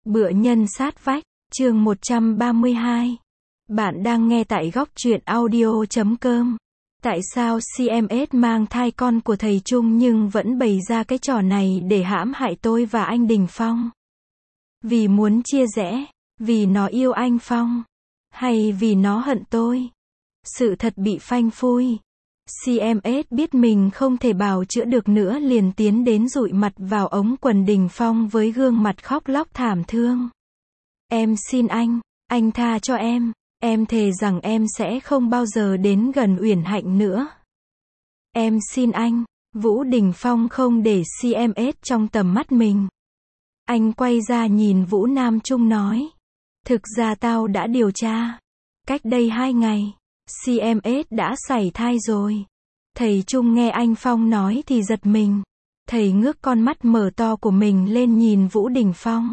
Bữa nhân sát vách, chương 132. Bạn đang nghe tại góc truyện audio.com. Tại sao CMS mang thai con của thầy Trung nhưng vẫn bày ra cái trò này để hãm hại tôi và anh Đình Phong? Vì muốn chia rẽ, vì nó yêu anh Phong, hay vì nó hận tôi? Sự thật bị phanh phui. CMS biết mình không thể bào chữa được nữa liền tiến đến dụi mặt vào ống quần Đình Phong với gương mặt khóc lóc thảm thương. Em xin anh tha cho em thề rằng em sẽ không bao giờ đến gần Uyển Hạnh nữa. Em xin anh. Vũ Đình Phong không để CMS trong tầm mắt mình. Anh quay ra nhìn Vũ Nam Trung nói. Thực ra tao đã điều tra. Cách đây 2 ngày. CMS đã sảy thai rồi. Thầy Trung nghe anh Phong nói thì giật mình. Thầy ngước con mắt mở to của mình lên nhìn Vũ Đình Phong.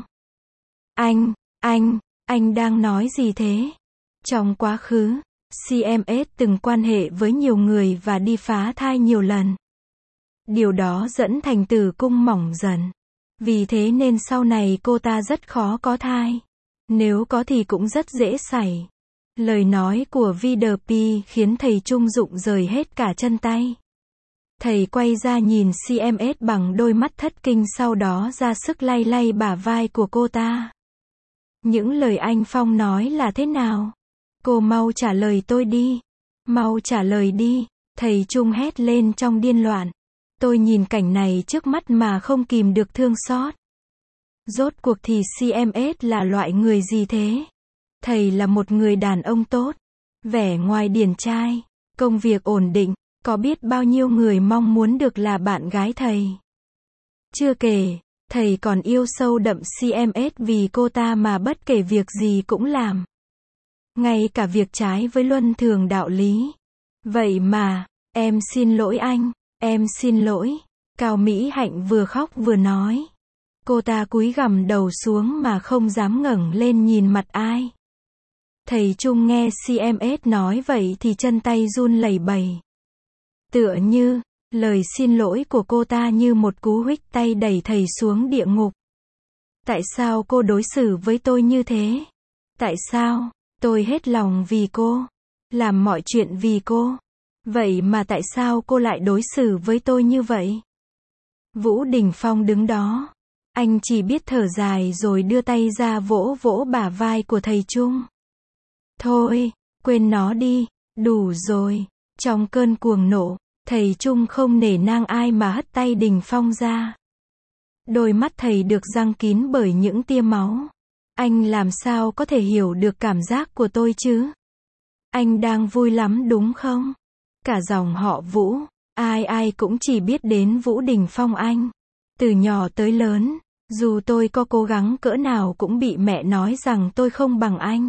Anh đang nói gì thế? Trong quá khứ, CMS từng quan hệ với nhiều người và đi phá thai nhiều lần. Điều đó dẫn thành tử cung mỏng dần. Vì thế nên sau này cô ta rất khó có thai. Nếu có thì cũng rất dễ sảy. Lời nói của VDP khiến thầy Trung rụng rời hết cả chân tay. Thầy quay ra nhìn CMS bằng đôi mắt thất kinh, sau đó ra sức lay lay bả vai của cô ta. Những lời anh Phong nói là thế nào? Cô mau trả lời tôi đi. Mau trả lời đi. Thầy Trung hét lên trong điên loạn. Tôi nhìn cảnh này trước mắt mà không kìm được thương xót. Rốt cuộc thì CMS là loại người gì thế? Thầy là một người đàn ông tốt, vẻ ngoài điển trai, công việc ổn định, có biết bao nhiêu người mong muốn được là bạn gái thầy. Chưa kể, thầy còn yêu sâu đậm CMS vì cô ta mà bất kể việc gì cũng làm. Ngay cả việc trái với luân thường đạo lý. Vậy mà, em xin lỗi anh, em xin lỗi. Cao Mỹ Hạnh vừa khóc vừa nói. Cô ta cúi gằm đầu xuống mà không dám ngẩng lên nhìn mặt ai. Thầy Trung nghe CMS nói vậy thì chân tay run lẩy bẩy. Tựa như, lời xin lỗi của cô ta như một cú huých tay đẩy thầy xuống địa ngục. Tại sao cô đối xử với tôi như thế? Tại sao? Tôi hết lòng vì cô. Làm mọi chuyện vì cô. Vậy mà tại sao cô lại đối xử với tôi như vậy? Vũ Đình Phong đứng đó. Anh chỉ biết thở dài rồi đưa tay ra vỗ vỗ bả vai của thầy Trung. Thôi, quên nó đi, đủ rồi. Trong cơn cuồng nộ, thầy Trung không nể nang ai mà hất tay Đình Phong ra. Đôi mắt thầy được răng kín bởi những tia máu. Anh làm sao có thể hiểu được cảm giác của tôi chứ? Anh đang vui lắm đúng không? Cả dòng họ Vũ, ai cũng chỉ biết đến Vũ Đình Phong anh. Từ nhỏ tới lớn, dù tôi có cố gắng cỡ nào cũng bị mẹ nói rằng tôi không bằng anh.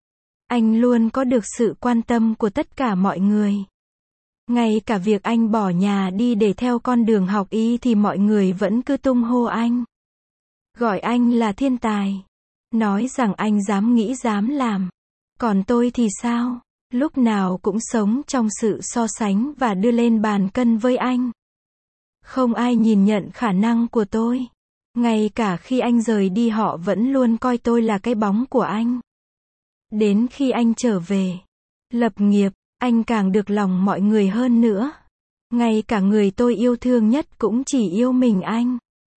Anh luôn có được sự quan tâm của tất cả mọi người. Ngay cả việc anh bỏ nhà đi để theo con đường học y thì mọi người vẫn cứ tung hô anh. Gọi anh là thiên tài. Nói rằng anh dám nghĩ dám làm. Còn tôi thì sao? Lúc nào cũng sống trong sự so sánh và đưa lên bàn cân với anh. Không ai nhìn nhận khả năng của tôi. Ngay cả khi anh rời đi họ vẫn luôn coi tôi là cái bóng của anh. Đến khi anh trở về, lập nghiệp, anh càng được lòng mọi người hơn nữa. Ngay cả người tôi yêu thương nhất cũng chỉ yêu mình anh.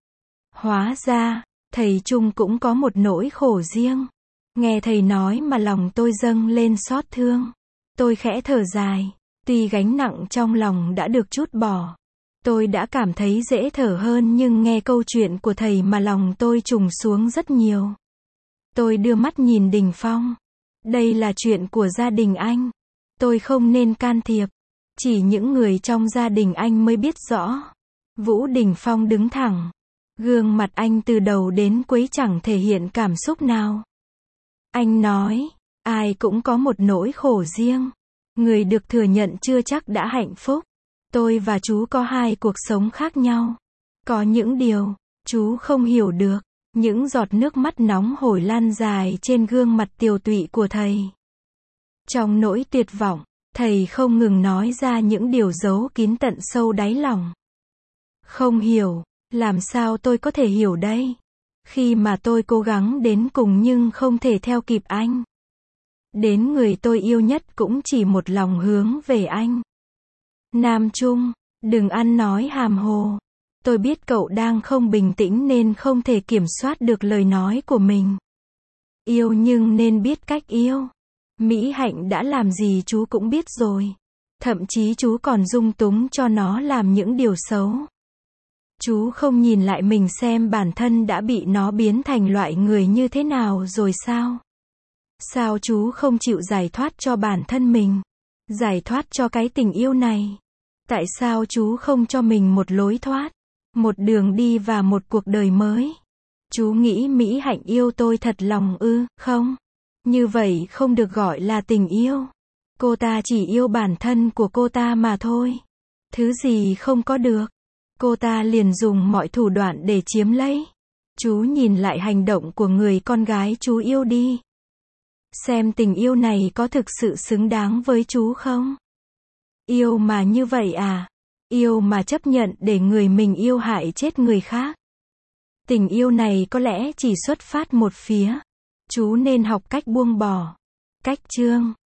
Hóa ra, thầy Trung cũng có một nỗi khổ riêng. Nghe thầy nói mà lòng tôi dâng lên xót thương. Tôi khẽ thở dài. Tuy gánh nặng trong lòng đã được trút bỏ. Tôi đã cảm thấy dễ thở hơn nhưng nghe câu chuyện của thầy mà lòng tôi trùng xuống rất nhiều. Tôi đưa mắt nhìn Đình Phong. Đây là chuyện của gia đình anh. Tôi không nên can thiệp. Chỉ những người trong gia đình anh mới biết rõ. Vũ Đình Phong đứng thẳng. Gương mặt anh từ đầu đến cuối chẳng thể hiện cảm xúc nào. Anh nói, ai cũng có một nỗi khổ riêng. Người được thừa nhận chưa chắc đã hạnh phúc. Tôi và chú có 2 cuộc sống khác nhau. Có những điều chú không hiểu được. Những giọt nước mắt nóng hổi lan dài trên gương mặt tiều tụy của thầy. Trong nỗi tuyệt vọng, thầy không ngừng nói ra những điều giấu kín tận sâu đáy lòng. Không hiểu, làm sao tôi có thể hiểu đây? Khi mà tôi cố gắng đến cùng nhưng không thể theo kịp anh. Đến người tôi yêu nhất cũng chỉ một lòng hướng về anh. Nam Trung, đừng ăn nói hàm hồ. Tôi biết cậu đang không bình tĩnh nên không thể kiểm soát được lời nói của mình. Yêu nhưng nên biết cách yêu. Mỹ Hạnh đã làm gì chú cũng biết rồi. Thậm chí chú còn dung túng cho nó làm những điều xấu. Chú không nhìn lại mình xem bản thân đã bị nó biến thành loại người như thế nào rồi sao? Sao chú không chịu giải thoát cho bản thân mình? Giải thoát cho cái tình yêu này? Tại sao chú không cho mình một lối thoát, một đường đi và một cuộc đời mới? Chú nghĩ Mỹ Hạnh yêu tôi thật lòng ư? Không. Như vậy không được gọi là tình yêu. Cô ta chỉ yêu bản thân của cô ta mà thôi. Thứ gì không có được, cô ta liền dùng mọi thủ đoạn để chiếm lấy. Chú nhìn lại hành động của người con gái chú yêu đi. Xem tình yêu này có thực sự xứng đáng với chú không? Yêu mà như vậy à? Yêu mà chấp nhận để người mình yêu hại chết người khác. Tình yêu này có lẽ chỉ xuất phát một phía. Chú nên học cách buông bỏ. Cách Chương